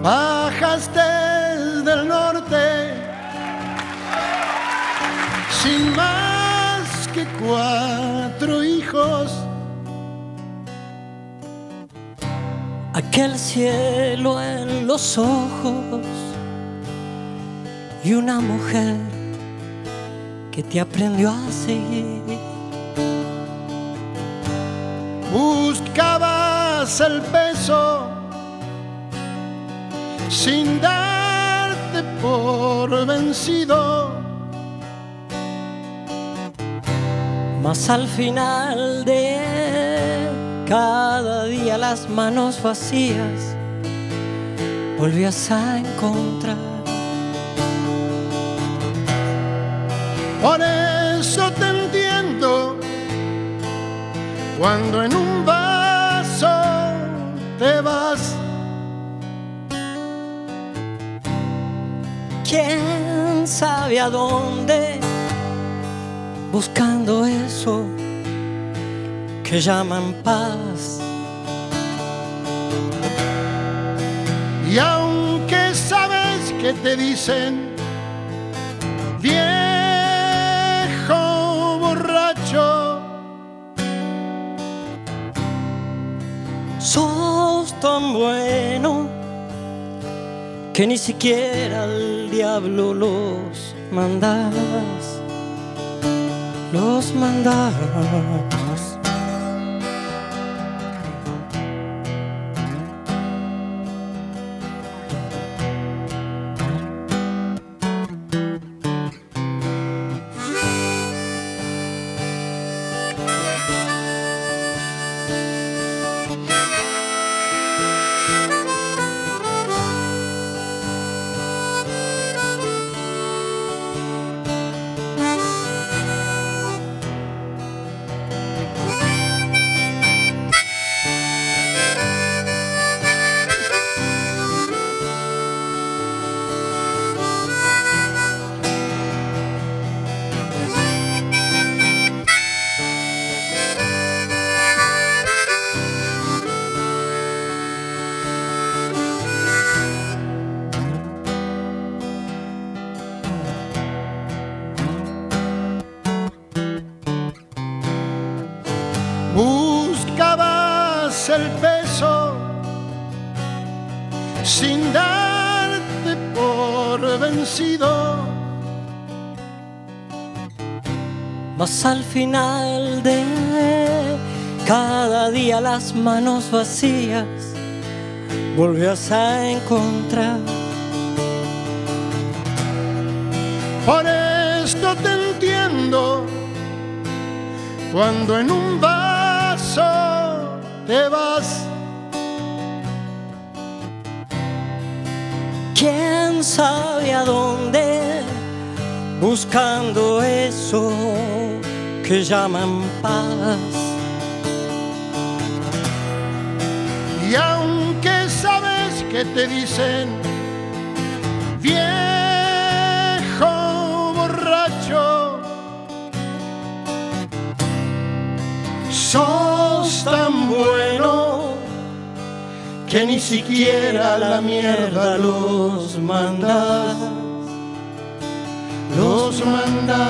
bajaste del norte sin más que 4 hijos. Aquel cielo en los ojos y una mujer que te aprendió a seguir. Buscabas el beso sin darte por vencido, mas al final de cada día las manos vacías volvías a encontrar. Por eso te entiendo cuando en un vaso te vas. ¿Quién sabe a dónde? Buscando eso que llaman paz. Y aunque sabes que te dicen viejo borracho, sos tan bueno que ni siquiera al diablo los mandás. Los mandás. buscabas el beso sin darte por vencido, mas al final de cada día las manos vacías volvías a encontrar. por esto te entiendo cuando en un vaso te vas. ¿Quién sabe a dónde? Buscando eso que llaman paz. Y aunque sabes que te dicen viejo borracho, sos tan bueno que ni siquiera la mierda los mandas. Los mandas.